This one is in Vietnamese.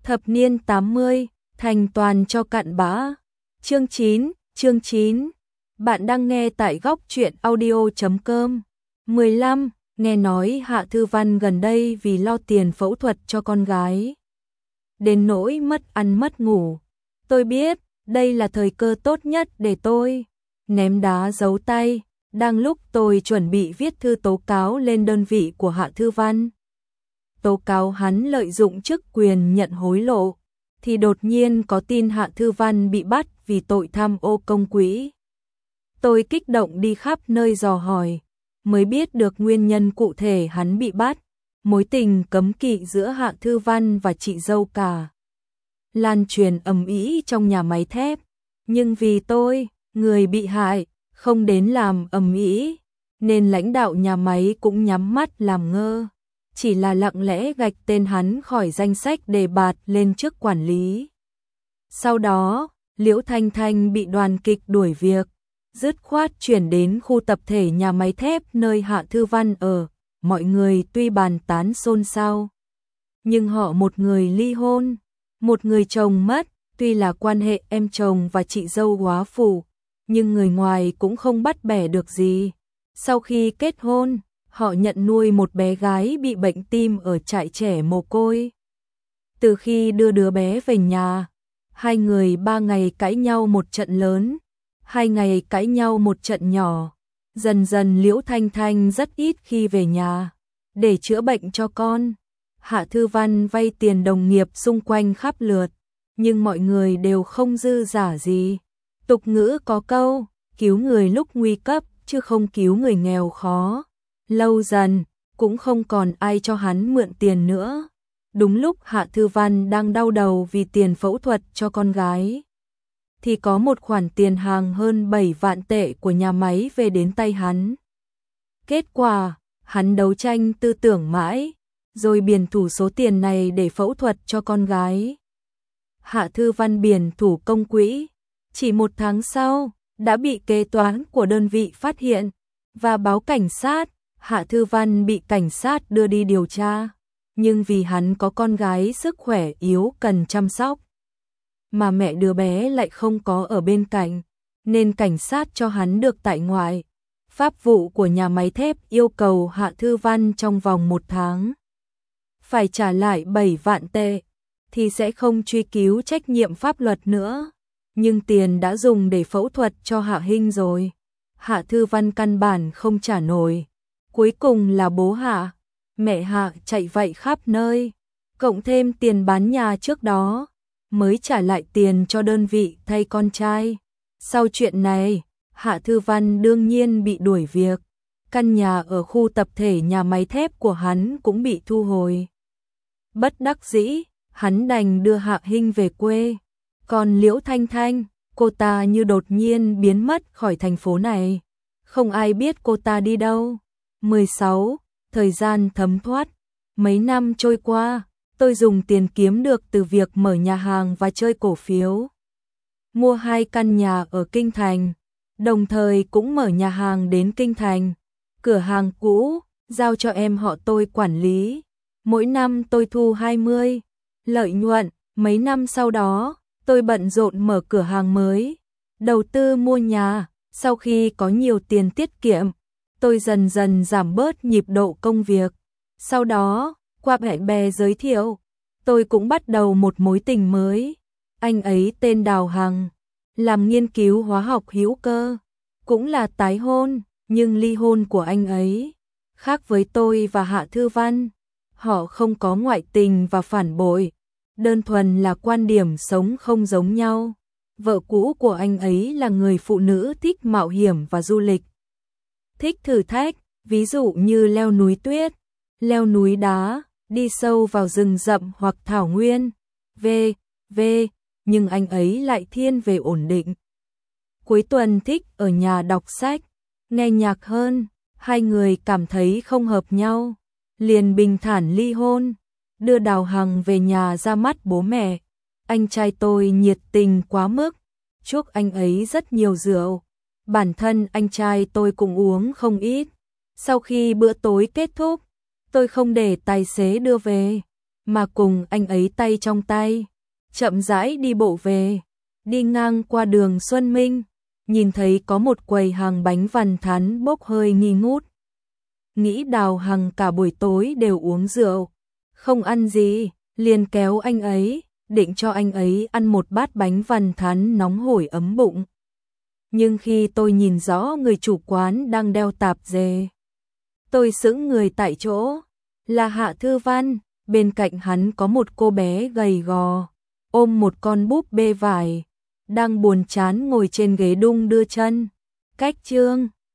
Thập niên 80, thành toàn cho cặn bã. Chương 9. Bạn đang nghe tại góc truyện audio.com. 15. Nghe nói Hạ Thư Văn gần đây vì lo tiền phẫu thuật cho con gái, đến nỗi mất ăn mất ngủ. Tôi biết, đây là thời cơ tốt nhất để tôi ném đá giấu tay. Đang lúc tôi chuẩn bị viết thư tố cáo lên đơn vị của Hạ Thư Văn, tố cáo hắn lợi dụng chức quyền nhận hối lộ, thì đột nhiên có tin Hạ Thư Văn bị bắt vì tội tham ô công quỹ. Tôi kích động đi khắp nơi dò hỏi, mới biết được nguyên nhân cụ thể hắn bị bắt. Mối tình cấm kỵ giữa Hạ Thư Văn và chị dâu cả lan truyền ầm ĩ trong nhà máy thép, nhưng vì tôi, người bị hại, không đến làm ầm ĩ, nên lãnh đạo nhà máy cũng nhắm mắt làm ngơ, chỉ là lặng lẽ gạch tên hắn khỏi danh sách đề bạt lên chức quản lý. Sau đó, Liễu Thanh Thanh bị đoàn kịch đuổi việc, dứt khoát chuyển đến khu tập thể nhà máy thép nơi Hạ Thư Văn ở. Mọi người tuy bàn tán xôn xao, nhưng họ một người ly hôn, một người chồng mất, tuy là quan hệ em chồng và chị dâu góa phụ, nhưng người ngoài cũng không bắt bẻ được gì. Sau khi kết hôn, họ nhận nuôi một bé gái bị bệnh tim ở trại trẻ mồ côi. Từ khi đưa đứa bé về nhà, hai người 3 ngày cãi nhau một trận lớn, 2 ngày cãi nhau một trận nhỏ. Dần dần Liễu Thanh Thanh rất ít khi về nhà để chữa bệnh cho con. Hạ Thư Văn vay tiền đồng nghiệp xung quanh khắp lượt, nhưng mọi người đều không dư giả gì. Tục ngữ có câu, cứu người lúc nguy cấp chứ không cứu người nghèo khó. Lâu dần, cũng không còn ai cho hắn mượn tiền nữa. Đúng lúc Hạ Thư Văn đang đau đầu vì tiền phẫu thuật cho con gái, thì có một khoản tiền hàng hơn 7 vạn tệ của nhà máy về đến tay hắn. Kết quả, hắn đấu tranh tư tưởng mãi, rồi biển thủ số tiền này để phẫu thuật cho con gái. Hạ Thư Văn biển thủ công quỹ, chỉ 1 tháng sau, đã bị kế toán của đơn vị phát hiện và báo cảnh sát. Hạ Thư Văn bị cảnh sát đưa đi điều tra, nhưng vì hắn có con gái sức khỏe yếu cần chăm sóc, mà mẹ đứa bé lại không có ở bên cạnh, nên cảnh sát cho hắn được tại ngoại. Pháp vụ của nhà máy thép yêu cầu Hạ Thư Văn trong vòng 1 tháng phải trả lại 7 vạn tệ, thì sẽ không truy cứu trách nhiệm pháp luật nữa. Nhưng tiền đã dùng để phẫu thuật cho Hạ Hinh rồi, Hạ Thư Văn căn bản không trả nổi. Cuối cùng là bố Hạ, mẹ Hạ chạy vậy khắp nơi, cộng thêm tiền bán nhà trước đó, mới trả lại tiền cho đơn vị thay con trai. Sau chuyện này, Hạ Thư Văn đương nhiên bị đuổi việc. Căn nhà ở khu tập thể nhà máy thép của hắn cũng bị thu hồi. Bất đắc dĩ, hắn đành đưa Hạ Hinh về quê. Còn Liễu Thanh Thanh, cô ta như đột nhiên biến mất khỏi thành phố này. Không ai biết cô ta đi đâu. 16. Thời gian thấm thoát. Mấy năm trôi qua, tôi dùng tiền kiếm được từ việc mở nhà hàng và chơi cổ phiếu, mua 2 căn nhà ở Kinh Thành, đồng thời cũng mở nhà hàng đến Kinh Thành. Cửa hàng cũ giao cho em họ tôi quản lý, mỗi năm tôi thu 20 lợi nhuận. Mấy năm sau đó, tôi bận rộn mở cửa hàng mới, đầu tư mua nhà. Sau khi có nhiều tiền tiết kiệm, tôi dần dần giảm bớt nhịp độ công việc. Sau đó, qua bạn bè giới thiệu, tôi cũng bắt đầu một mối tình mới. Anh ấy tên Đào Hằng, làm nghiên cứu hóa học hữu cơ, cũng là tái hôn, nhưng ly hôn của anh ấy khác với tôi và Hạ Thư Văn. Họ không có ngoại tình và phản bội, đơn thuần là quan điểm sống không giống nhau. Vợ cũ của anh ấy là người phụ nữ thích mạo hiểm và du lịch, thích thử thách, ví dụ như leo núi tuyết, leo núi đá, đi sâu vào rừng rậm hoặc thảo nguyên, v.v. Nhưng anh ấy lại thiên về ổn định. Cuối tuần thích ở nhà đọc sách, nghe nhạc hơn. Hai người cảm thấy không hợp nhau, liền bình thản ly hôn, đưa Đào Hằng về nhà ra mắt bố mẹ. Anh trai tôi nhiệt tình quá mức, chuốc anh ấy rất nhiều rượu. Bản thân anh trai tôi cũng uống không ít. Sau khi bữa tối kết thúc, tôi không để tài xế đưa về, mà cùng anh ấy tay trong tay, chậm rãi đi bộ về. Đi ngang qua đường Xuân Minh, nhìn thấy có một quầy hàng bánh vằn thắn bốc hơi nghi ngút. Nghĩ Đào Hằng cả buổi tối đều uống rượu, không ăn gì, liền kéo anh ấy, định cho anh ấy ăn một bát bánh vằn thắn nóng hổi ấm bụng. Nhưng khi tôi nhìn rõ người chủ quán đang đeo tạp dề, tôi sững người tại chỗ, là Hạ Thư Văn, bên cạnh hắn có một cô bé gầy gò, ôm một con búp bê vải, đang buồn chán ngồi trên ghế đung đưa chân. Cách Chương